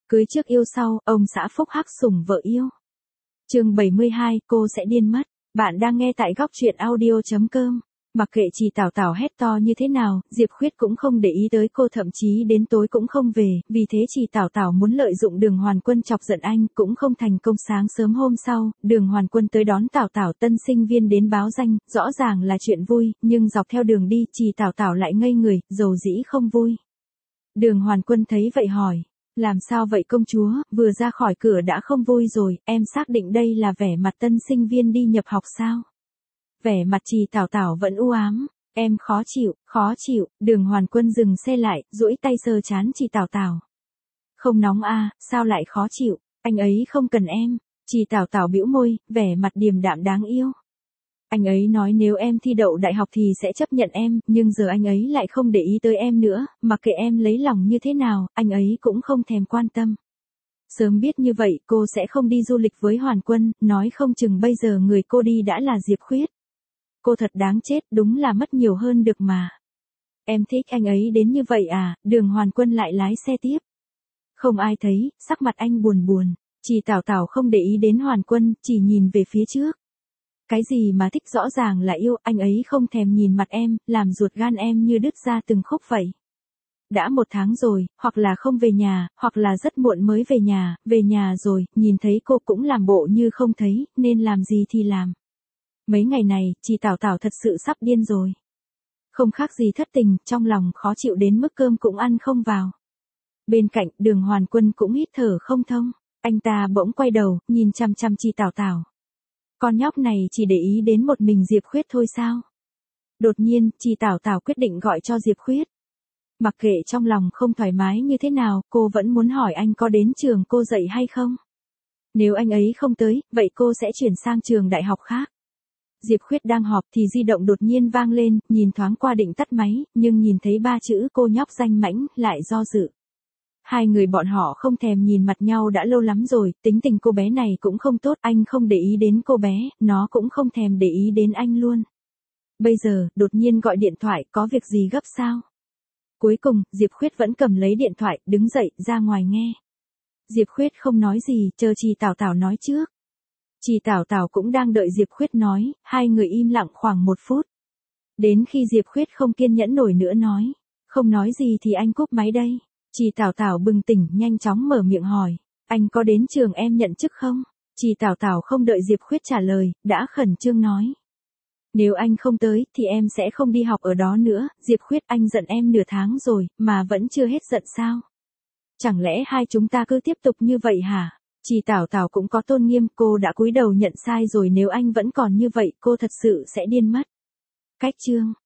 Cưới trước yêu sau, ông xã phúc hắc sủng vợ yêu. Chương 72, cô sẽ điên mất. Bạn đang nghe tại góc truyện audio.com. Mặc kệ chị Tảo Tảo hét to như thế nào, Diệp Khuyết cũng không để ý tới cô, thậm chí đến tối cũng không về, vì thế chị Tảo Tảo muốn lợi dụng Đường Hoàn Quân chọc giận anh, cũng không thành công. Sáng sớm hôm sau, Đường Hoàn Quân tới đón Tảo Tảo, tân sinh viên đến báo danh, rõ ràng là chuyện vui, nhưng dọc theo đường đi, chị Tảo Tảo lại ngây người, dầu dĩ không vui. Đường Hoàn Quân thấy vậy hỏi, làm sao vậy công chúa, vừa ra khỏi cửa đã không vui rồi, em xác định đây là vẻ mặt tân sinh viên đi nhập học sao? Vẻ mặt chị Tảo Tảo vẫn u ám, em khó chịu, Đường Hoàn Quân dừng xe lại, duỗi tay sờ trán chị Tảo Tảo. Không nóng à, sao lại khó chịu, anh ấy không cần em, chị Tảo Tảo bĩu môi, vẻ mặt điềm đạm đáng yêu. Anh ấy nói nếu em thi đậu đại học thì sẽ chấp nhận em, nhưng giờ anh ấy lại không để ý tới em nữa, mặc kệ em lấy lòng như thế nào, anh ấy cũng không thèm quan tâm. Sớm biết như vậy cô sẽ không đi du lịch với Hoàn Quân, nói không chừng bây giờ người cô đi đã là Diệp Khuyết. Cô thật đáng chết, đúng là mất nhiều hơn được mà. Em thích anh ấy đến như vậy à, Đường Hoàn Quân lại lái xe tiếp. Không ai thấy, sắc mặt anh buồn buồn, chị Tảo Tảo không để ý đến Hoàn Quân, chỉ nhìn về phía trước. Cái gì mà thích rõ ràng là yêu, anh ấy không thèm nhìn mặt em, làm ruột gan em như đứt ra từng khúc vậy. Đã 1 tháng rồi, hoặc là không về nhà, hoặc là rất muộn mới về nhà rồi, nhìn thấy cô cũng làm bộ như không thấy, nên làm gì thì làm. Mấy ngày này, chị Tảo Tảo thật sự sắp điên rồi. Không khác gì thất tình, trong lòng khó chịu đến mức cơm cũng ăn không vào. Bên cạnh, Đường Hoàn Quân cũng hít thở không thông, anh ta bỗng quay đầu, nhìn chằm chằm chị Tảo Tảo. Con nhóc này chỉ để ý đến một mình Diệp Khuyết thôi sao? Đột nhiên, chị Tảo Tảo quyết định gọi cho Diệp Khuyết. Mặc kệ trong lòng không thoải mái như thế nào, cô vẫn muốn hỏi anh có đến trường cô dạy hay không? Nếu anh ấy không tới, vậy cô sẽ chuyển sang trường đại học khác. Diệp Khuyết đang họp thì di động đột nhiên vang lên, nhìn thoáng qua định tắt máy, nhưng nhìn thấy 3 chữ cô nhóc danh mãnh, lại do dự. Hai người bọn họ không thèm nhìn mặt nhau đã lâu lắm rồi, tính tình cô bé này cũng không tốt, anh không để ý đến cô bé, nó cũng không thèm để ý đến anh luôn. Bây giờ, đột nhiên gọi điện thoại, có việc gì gấp sao? Cuối cùng, Diệp Khuyết vẫn cầm lấy điện thoại, đứng dậy, ra ngoài nghe. Diệp Khuyết không nói gì, chờ chị Tảo Tảo nói trước. Chị Tảo Tảo cũng đang đợi Diệp Khuyết nói, hai người im lặng khoảng 1 phút. Đến khi Diệp Khuyết không kiên nhẫn nổi nữa nói, không nói gì thì anh cúp máy đây. Chị Tảo Tảo bừng tỉnh, nhanh chóng mở miệng hỏi, anh có đến trường em nhận chức không? Chị Tảo Tảo không đợi Diệp Khuyết trả lời, đã khẩn trương nói. Nếu anh không tới, thì em sẽ không đi học ở đó nữa. Diệp Khuyết, anh giận em nửa tháng rồi, mà vẫn chưa hết giận sao? Chẳng lẽ hai chúng ta cứ tiếp tục như vậy hả? Chị Tảo Tảo cũng có tôn nghiêm, cô đã cúi đầu nhận sai rồi, nếu anh vẫn còn như vậy, cô thật sự sẽ điên mất. Cách chương